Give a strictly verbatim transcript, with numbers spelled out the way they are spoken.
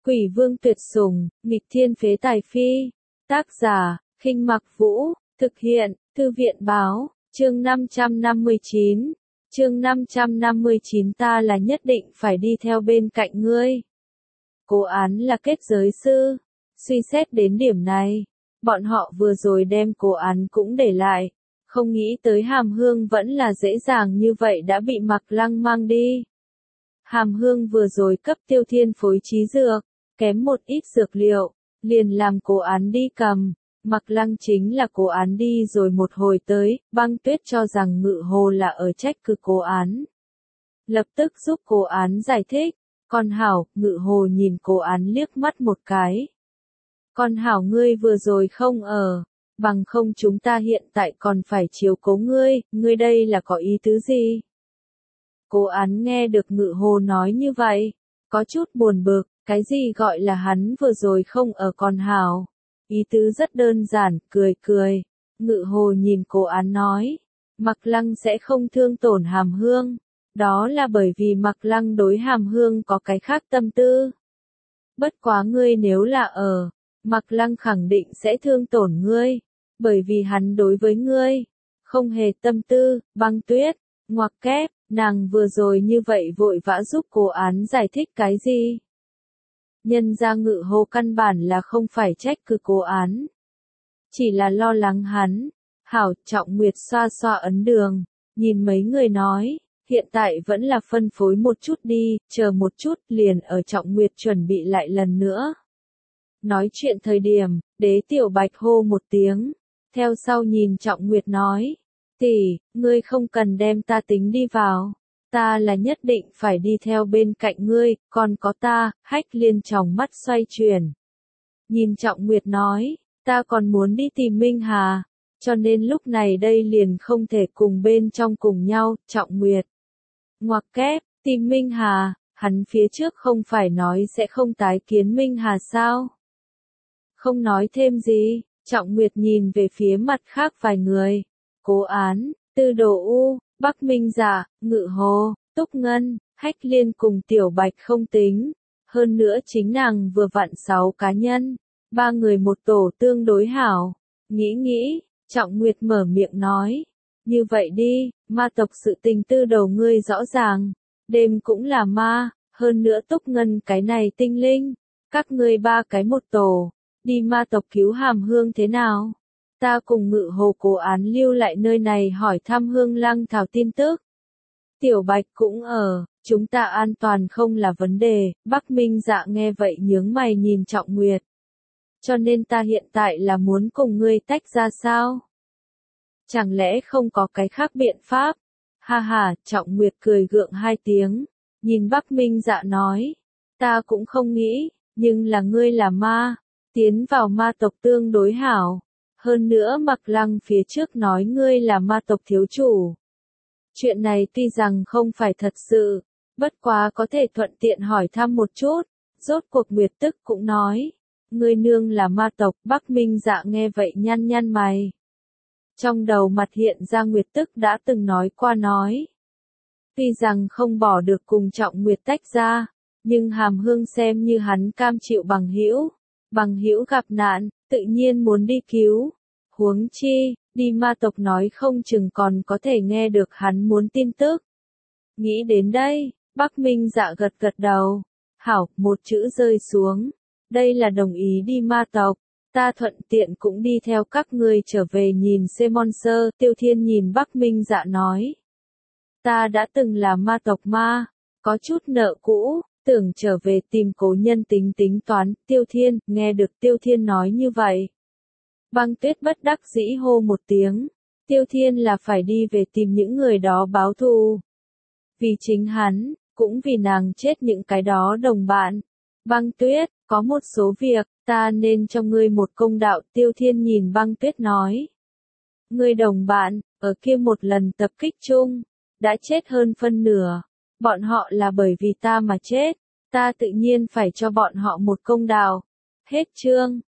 Quỷ vương tuyệt sủng, nghịch thiên phế tài phi. Tác giả, Khinh Mặc Vũ, thực hiện, Thư viện báo, chương năm trăm năm mươi chín. Chương năm trăm năm mươi chín ta là nhất định phải đi theo bên cạnh ngươi. Cố Án là kết giới sư. Suy xét đến điểm này, bọn họ vừa rồi đem Cố Án cũng để lại. Không nghĩ tới Hàm Hương vẫn là dễ dàng như vậy đã bị Mạc Lăng mang đi. Hàm Hương vừa rồi cấp Tiêu Thiên phối trí dược, kém một ít dược liệu, liền làm Cố Án đi cầm. Mạc Lăng chính là Cố Án đi rồi một hồi tới, Băng Tuyết cho rằng Ngự Hồ là ở trách cứ Cố Án. Lập tức giúp Cố Án giải thích, con hảo, Ngự Hồ nhìn Cố Án liếc mắt một cái. Con hảo ngươi vừa rồi không ở, bằng không chúng ta hiện tại còn phải chiếu cố ngươi, ngươi đây là có ý tứ gì? Cố Án nghe được Ngự Hồ nói như vậy, có chút buồn bực, cái gì gọi là hắn vừa rồi không ở con hảo? Ý tứ rất đơn giản, cười cười. Ngự Hồ nhìn Cố Án nói, Mạc Lăng sẽ không thương tổn Hàm Hương. Đó là bởi vì Mạc Lăng đối Hàm Hương có cái khác tâm tư. Bất quá ngươi nếu là ở, Mạc Lăng khẳng định sẽ thương tổn ngươi, bởi vì hắn đối với ngươi không hề tâm tư. Băng Tuyết, ngoặc kép, nàng vừa rồi như vậy vội vã giúp Cố Án giải thích cái gì? Nhân ra Ngự Hồ căn bản là không phải trách cứ Cố Án, chỉ là lo lắng hắn. Hảo, Trọng Nguyệt xoa xoa ấn đường, nhìn mấy người nói, hiện tại vẫn là phân phối một chút đi, chờ một chút, liền ở Trọng Nguyệt chuẩn bị lại lần nữa. Nói chuyện thời điểm, Đế Tiểu Bạch hô một tiếng, theo sau nhìn Trọng Nguyệt nói, tỷ, ngươi không cần đem ta tính đi vào. Ta là nhất định phải đi theo bên cạnh ngươi, còn có ta. Hách Liên tròng mắt xoay chuyển. Nhìn Trọng Nguyệt nói, ta còn muốn đi tìm Minh Hà, cho nên lúc này đây liền không thể cùng bên trong cùng nhau. Trọng Nguyệt, ngoặc kép, tìm Minh Hà, hắn phía trước không phải nói sẽ không tái kiến Minh Hà sao? Không nói thêm gì, Trọng Nguyệt nhìn về phía mặt khác vài người. Cố Án, Tư Đồ U, Bắc Minh Dạ, Ngự Hồ, Túc Ngân, Hách Liên cùng Tiểu Bạch không tính. Hơn nữa chính nàng vừa vặn sáu cá nhân, ba người một tổ tương đối hảo. Nghĩ nghĩ, Trọng Nguyệt mở miệng nói, như vậy đi, ma tộc sự tình tư đầu ngươi rõ ràng, đêm cũng là ma, hơn nữa Túc Ngân cái này tinh linh, các ngươi ba cái một tổ, đi ma tộc cứu Hàm Hương thế nào? Ta cùng Ngự Hồ Cố Án lưu lại nơi này hỏi thăm Hương Lăng Thảo tin tức. Tiểu Bạch cũng ở, chúng ta an toàn không là vấn đề. Bắc Minh Dạ nghe vậy nhướng mày nhìn Trọng Nguyệt. Cho nên ta hiện tại là muốn cùng ngươi tách ra sao? Chẳng lẽ không có cái khác biện pháp? Ha ha, Trọng Nguyệt cười gượng hai tiếng, nhìn Bắc Minh Dạ nói, ta cũng không nghĩ, nhưng là ngươi là ma, tiến vào ma tộc tương đối hảo. Hơn nữa Mạc Lăng phía trước nói ngươi là ma tộc thiếu chủ. Chuyện này tuy rằng không phải thật sự, bất quá có thể thuận tiện hỏi thăm một chút. Rốt cuộc Nguyệt Tức cũng nói, ngươi nương là ma tộc. Bắc Minh Dạ nghe vậy nhăn nhăn mày. Trong đầu mặt hiện ra Nguyệt Tức đã từng nói qua nói. Tuy rằng không bỏ được cùng Trọng Nguyệt tách ra, nhưng Hàm Hương xem như hắn cam chịu bằng hữu. Bằng hữu gặp nạn, tự nhiên muốn đi cứu. Huống chi, đi ma tộc nói không chừng còn có thể nghe được hắn muốn tin tức. Nghĩ đến đây, Bắc Minh Dạ gật gật đầu. Hảo, một chữ rơi xuống. Đây là đồng ý đi ma tộc. Ta thuận tiện cũng đi theo các ngươi trở về nhìn Semon Sơ. Tiêu Thiên nhìn Bắc Minh Dạ nói. Ta đã từng là ma tộc ma, có chút nợ cũ, tưởng trở về tìm cố nhân tính tính toán. Tiêu Thiên, nghe được Tiêu Thiên nói như vậy. Băng Tuyết bất đắc dĩ hô một tiếng, Tiêu Thiên là phải đi về tìm những người đó báo thù. Vì chính hắn, cũng vì nàng chết những cái đó đồng bạn. Băng Tuyết, có một số việc, ta nên cho ngươi một công đạo. Tiêu Thiên nhìn Băng Tuyết nói. Ngươi đồng bạn, ở kia một lần tập kích chung, đã chết hơn phân nửa. Bọn họ là bởi vì ta mà chết, ta tự nhiên phải cho bọn họ một công đạo. Hết chương.